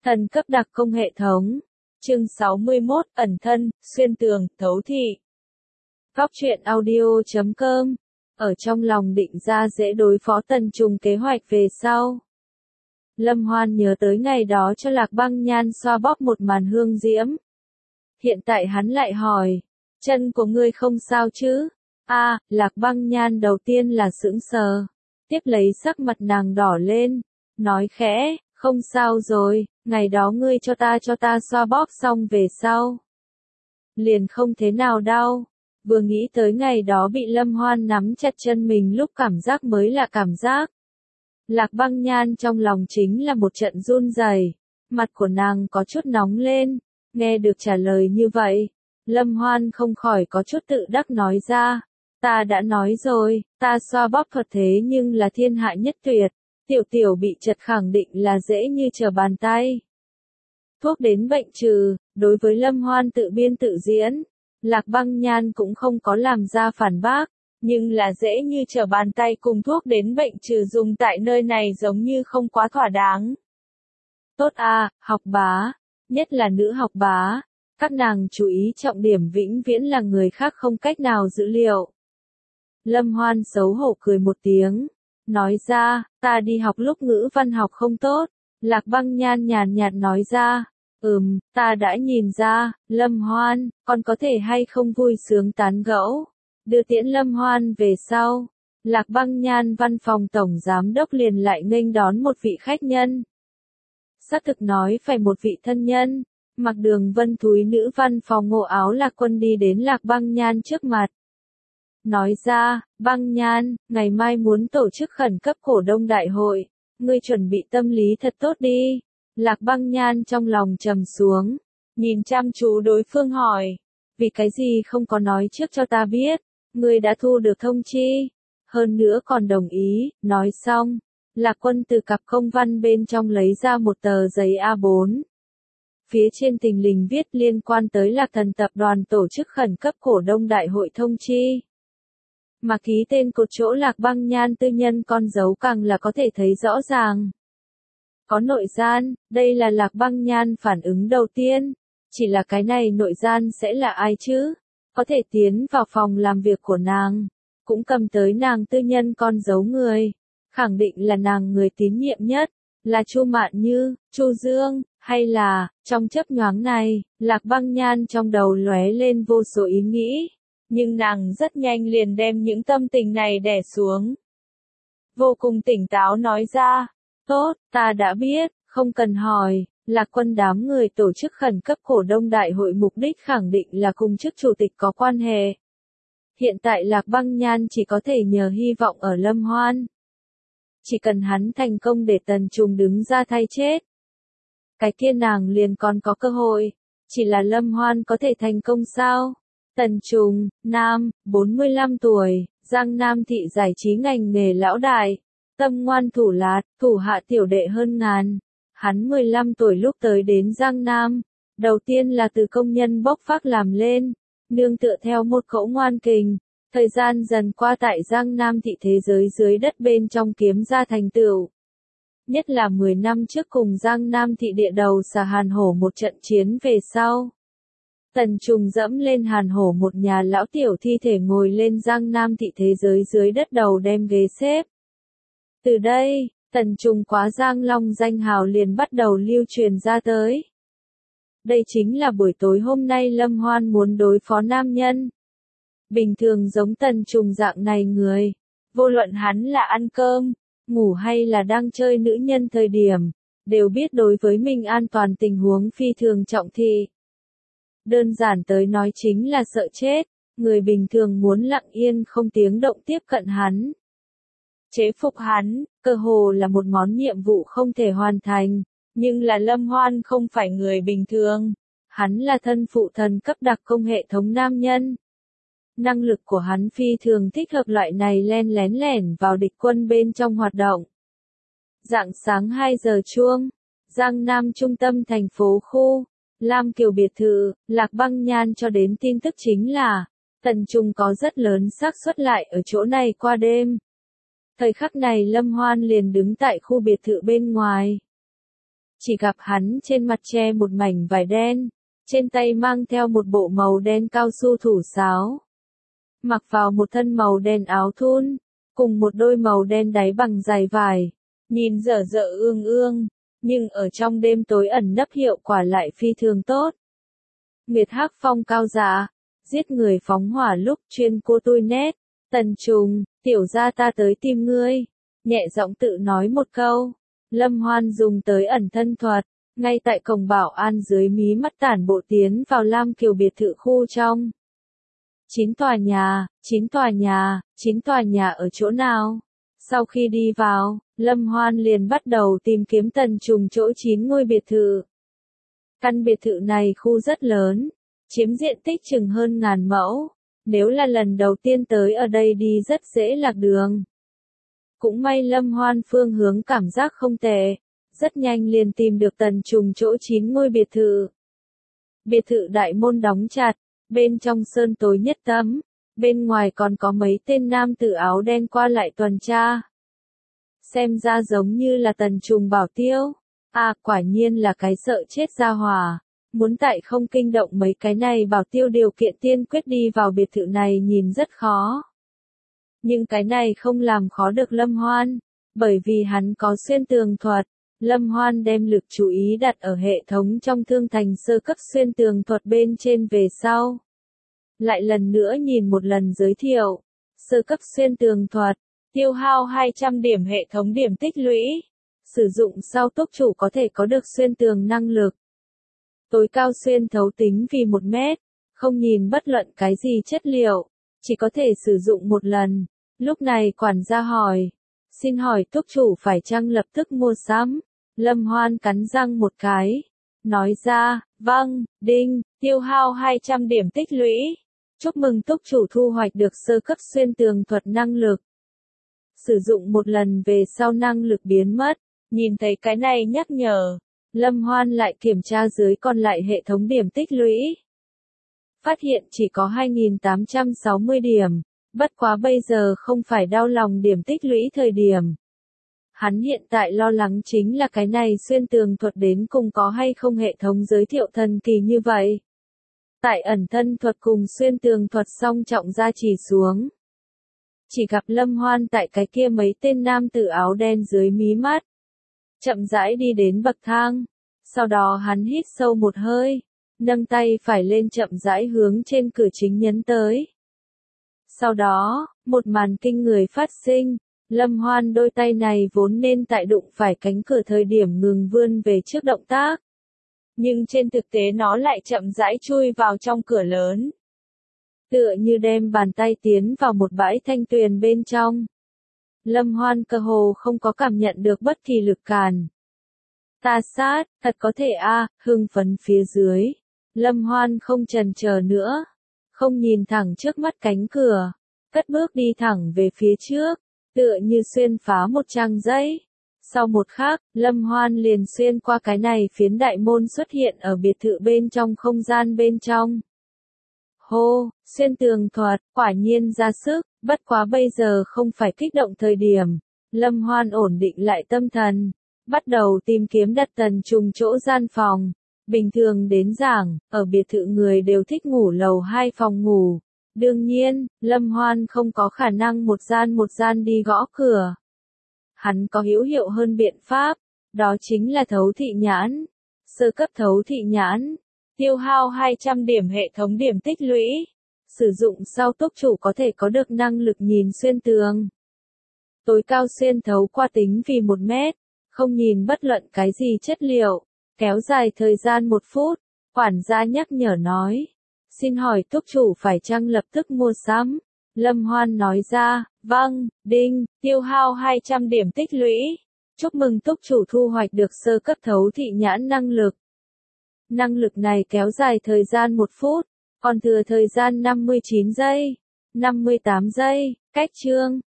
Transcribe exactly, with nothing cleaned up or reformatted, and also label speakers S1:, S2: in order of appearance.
S1: Thần cấp đặc công hệ thống. Chương sáu mươi mốt, ẩn thân, xuyên tường, thấu thị. Góc truyện audio chấm com. Ở trong lòng định ra dễ đối phó Tần Trùng kế hoạch về sau. Lâm Hoan nhớ tới ngày đó cho Lạc Băng Nhan xoa bóp một màn hương diễm. Hiện tại hắn lại hỏi, chân của ngươi không sao chứ? A, Lạc Băng Nhan đầu tiên là sững sờ, tiếp lấy sắc mặt nàng đỏ lên, nói khẽ, không sao rồi, ngày đó ngươi cho ta cho ta xoa bóp xong về sau. Liền không thế nào đau, vừa nghĩ tới ngày đó bị Lâm Hoan nắm chặt chân mình lúc cảm giác mới là cảm giác. Lạc Băng Nhan trong lòng chính là một trận run rẩy, mặt của nàng có chút nóng lên, nghe được trả lời như vậy. Lâm Hoan không khỏi có chút tự đắc nói ra, ta đã nói rồi, ta xoa bóp thuật thế nhưng là thiên hạ nhất tuyệt, tiểu tiểu bị chật khẳng định là dễ như trở bàn tay. Thuốc đến bệnh trừ, đối với Lâm Hoan tự biên tự diễn, Lạc Băng Nhan cũng không có làm ra phản bác, nhưng là dễ như trở bàn tay cùng thuốc đến bệnh trừ dùng tại nơi này giống như không quá thỏa đáng. Tốt a, học bá, nhất là nữ học bá, các nàng chú ý trọng điểm vĩnh viễn là người khác không cách nào dữ liệu. Lâm Hoan xấu hổ cười một tiếng, nói ra, ta đi học lúc ngữ văn học không tốt. Lạc Băng Nhan nhàn nhạt nói ra, ừm, ta đã nhìn ra, Lâm Hoan, con có thể hay không vui sướng tán gẫu, đưa tiễn Lâm Hoan về sau. Lạc Băng Nhan văn phòng tổng giám đốc liền lại nghênh đón một vị khách nhân. Xác thực nói phải một vị thân nhân, mặc Đường Vân Thúy nữ văn phòng Ngộ Áo Lạc Quân đi đến Lạc Băng Nhan trước mặt. Nói ra, Băng Nhan, ngày mai muốn tổ chức khẩn cấp cổ đông đại hội, ngươi chuẩn bị tâm lý thật tốt đi. Lạc Băng Nhan trong lòng trầm xuống, nhìn chăm chú đối phương hỏi, vì cái gì không có nói trước cho ta biết, ngươi đã thu được thông chi, hơn nữa còn đồng ý. Nói xong, Lạc Quân từ cặp công văn bên trong lấy ra một tờ giấy A bốn. Phía trên thình lình viết liên quan tới Lạc Thần tập đoàn tổ chức khẩn cấp cổ đông đại hội thông chi. Mà ký tên cột chỗ Lạc Băng Nhan tư nhân con dấu càng là có thể thấy rõ ràng. Có nội gian, đây là Lạc Băng Nhan phản ứng đầu tiên. Chỉ là cái này nội gian sẽ là ai chứ? Có thể tiến vào phòng làm việc của nàng, cũng cầm tới nàng tư nhân con dấu người. Khẳng định là nàng người tín nhiệm nhất, là Chu Mạn Như, Chu Dương, hay là, trong chớp nhoáng này, Lạc Băng Nhan trong đầu lóe lên vô số ý nghĩ. Nhưng nàng rất nhanh liền đem những tâm tình này đè xuống. Vô cùng tỉnh táo nói ra, tốt, ta đã biết, không cần hỏi, Lạc Quân đám người tổ chức khẩn cấp cổ đông đại hội mục đích khẳng định là cùng chức chủ tịch có quan hệ. Hiện tại Lạc Băng Nhan chỉ có thể nhờ hy vọng ở Lâm Hoan. Chỉ cần hắn thành công để Tần Trùng đứng ra thay chết, cái kia nàng liền còn có cơ hội, chỉ là Lâm Hoan có thể thành công sao? Tần Trùng, nam, bốn mươi lăm tuổi, Giang Nam thị giải trí ngành nghề lão đại, tâm ngoan thủ lạt, thủ hạ tiểu đệ hơn ngàn. Hắn mười lăm tuổi lúc tới đến Giang Nam, đầu tiên là từ công nhân bốc phác làm lên, nương tựa theo một khẩu ngoan kình, thời gian dần qua tại Giang Nam thị thế giới dưới đất bên trong kiếm ra thành tựu. Nhất là mười năm trước cùng Giang Nam thị địa đầu xà Hàn Hổ một trận chiến về sau. Tần Trùng dẫm lên Hàn Hổ một nhà lão tiểu thi thể ngồi lên Giang Nam thị thế giới dưới đất đầu đem ghế xếp. Từ đây, Tần Trùng quá Giang Long danh hào liền bắt đầu lưu truyền ra tới. Đây chính là buổi tối hôm nay Lâm Hoan muốn đối phó nam nhân. Bình thường giống Tần Trùng dạng này người, vô luận hắn là ăn cơm, ngủ hay là đang chơi nữ nhân thời điểm, đều biết đối với mình an toàn tình huống phi thường trọng thị. Đơn giản tới nói chính là sợ chết, người bình thường muốn lặng yên không tiếng động tiếp cận hắn. Chế phục hắn, cơ hồ là một món nhiệm vụ không thể hoàn thành, nhưng là Lâm Hoan không phải người bình thường, hắn là thân phụ thần cấp đặc công hệ thống nam nhân. Năng lực của hắn phi thường thích hợp loại này len lén lẻn vào địch quân bên trong hoạt động. Rạng sáng hai giờ chuông, Giang Nam trung tâm thành phố khu, Lam Kiều biệt thự, Lạc Băng Nhan cho đến tin tức chính là, Tần Trùng có rất lớn xác suất lại ở chỗ này qua đêm. Thời khắc này Lâm Hoan liền đứng tại khu biệt thự bên ngoài. chỉ gặp hắn trên mặt che một mảnh vải đen, trên tay mang theo một bộ màu đen cao su thủ sáo. Mặc vào một thân màu đen áo thun, cùng một đôi màu đen đáy bằng giày vải, nhìn dở dở ương ương, nhưng ở trong đêm tối ẩn nấp hiệu quả lại phi thường tốt. Nguyệt Hắc phong cao dạ, giết người phóng hỏa lúc chuyên cô tôi nét, Tần Trùng, tiểu gia ta tới tìm ngươi, nhẹ giọng tự nói một câu. Lâm Hoan dùng tới ẩn thân thuật, ngay tại cổng bảo an dưới mí mắt tản bộ tiến vào Lam Kiều biệt thự khu trong. Chín tòa nhà, chín tòa nhà, chín tòa nhà ở chỗ nào? Sau khi đi vào, Lâm Hoan liền bắt đầu tìm kiếm Tần Trùng chỗ chín ngôi biệt thự. Căn biệt thự này khu rất lớn, chiếm diện tích chừng hơn ngàn mẫu, nếu là lần đầu tiên tới ở đây đi rất dễ lạc đường. Cũng may Lâm Hoan phương hướng cảm giác không tệ, rất nhanh liền tìm được Tần Trùng chỗ chín ngôi biệt thự. Biệt thự đại môn đóng chặt, bên trong sơn tối nhất tấm, bên ngoài còn có mấy tên nam tử áo đen qua lại tuần tra. Xem ra giống như là Tần Trùng bảo tiêu. À, quả nhiên là cái sợ chết ra hỏa. Muốn tại không kinh động mấy cái này bảo tiêu điều kiện tiên quyết đi vào biệt thự này nhìn rất khó. Nhưng cái này không làm khó được Lâm Hoan, bởi vì hắn có xuyên tường thuật. Lâm Hoan đem lực chú ý đặt ở hệ thống trong thương thành sơ cấp xuyên tường thuật bên trên về sau. Lại lần nữa nhìn một lần giới thiệu. Sơ cấp xuyên tường thuật, tiêu hao hai trăm điểm hệ thống điểm tích lũy. Sử dụng sau túc chủ có thể có được xuyên tường năng lực. Tối cao xuyên thấu tính vì một mét, không nhìn bất luận cái gì chất liệu, chỉ có thể sử dụng một lần. Lúc này quản gia hỏi, xin hỏi túc chủ phải chăng lập tức mua sắm? Lâm Hoan cắn răng một cái, nói ra, vâng, đinh, tiêu hao hai trăm điểm tích lũy. Chúc mừng túc chủ thu hoạch được sơ cấp xuyên tường thuật năng lực. Sử dụng một lần về sau năng lực biến mất, nhìn thấy cái này nhắc nhở. Lâm Hoan lại kiểm tra dưới còn lại hệ thống điểm tích lũy. Phát hiện chỉ có hai nghìn tám trăm sáu mươi điểm, bất quá bây giờ không phải đau lòng điểm tích lũy thời điểm. Hắn hiện tại lo lắng chính là cái này xuyên tường thuật đến cùng có hay không hệ thống giới thiệu thần kỳ như vậy. Tại ẩn thân thuật cùng xuyên tường thuật song trọng ra chỉ xuống. Chỉ gặp Lâm Hoan tại cái kia mấy tên nam tử áo đen dưới mí mắt. Chậm rãi đi đến bậc thang. Sau đó hắn hít sâu một hơi. Nâng tay phải lên chậm rãi hướng trên cửa chính nhấn tới. Sau đó, một màn kinh người phát sinh. Lâm Hoan đôi tay này vốn nên tại đụng phải cánh cửa thời điểm ngừng vươn về trước động tác. Nhưng trên thực tế nó lại chậm rãi chui vào trong cửa lớn. Tựa như đem bàn tay tiến vào một bãi thanh tuyền bên trong. Lâm Hoan cơ hồ không có cảm nhận được bất kỳ lực cản. Ta sát, thật có thể a, à, hưng phấn phía dưới. Lâm Hoan không chần chờ nữa. Không nhìn thẳng trước mắt cánh cửa. Cất bước đi thẳng về phía trước. Tựa như xuyên phá một trang giấy. Sau một khắc, Lâm Hoan liền xuyên qua cái này phiến đại môn xuất hiện ở biệt thự bên trong không gian bên trong. Hô, xuyên tường thuật, quả nhiên ra sức, bất quá bây giờ không phải kích động thời điểm. Lâm Hoan ổn định lại tâm thần, bắt đầu tìm kiếm đặt Tần Trùng chỗ gian phòng. Bình thường đến giảng, ở biệt thự người đều thích ngủ lầu hai phòng ngủ. Đương nhiên, Lâm Hoan không có khả năng một gian một gian đi gõ cửa. Hắn có hữu hiệu hơn biện pháp, đó chính là thấu thị nhãn. Sơ cấp thấu thị nhãn, tiêu hao hai trăm điểm hệ thống điểm tích lũy. Sử dụng sau túc chủ có thể có được năng lực nhìn xuyên tường. Tối cao xuyên thấu qua tính vì một mét, không nhìn bất luận cái gì chất liệu, kéo dài thời gian một phút, quản gia nhắc nhở nói. Xin hỏi túc chủ phải chăng lập tức mua sắm? Lâm Hoan nói ra, vâng, đinh, tiêu hao hai trăm điểm tích lũy. Chúc mừng túc chủ thu hoạch được sơ cấp thấu thị nhãn năng lực. Năng lực này kéo dài thời gian một phút, còn thừa thời gian năm mươi chín giây, năm mươi tám giây, cách chương.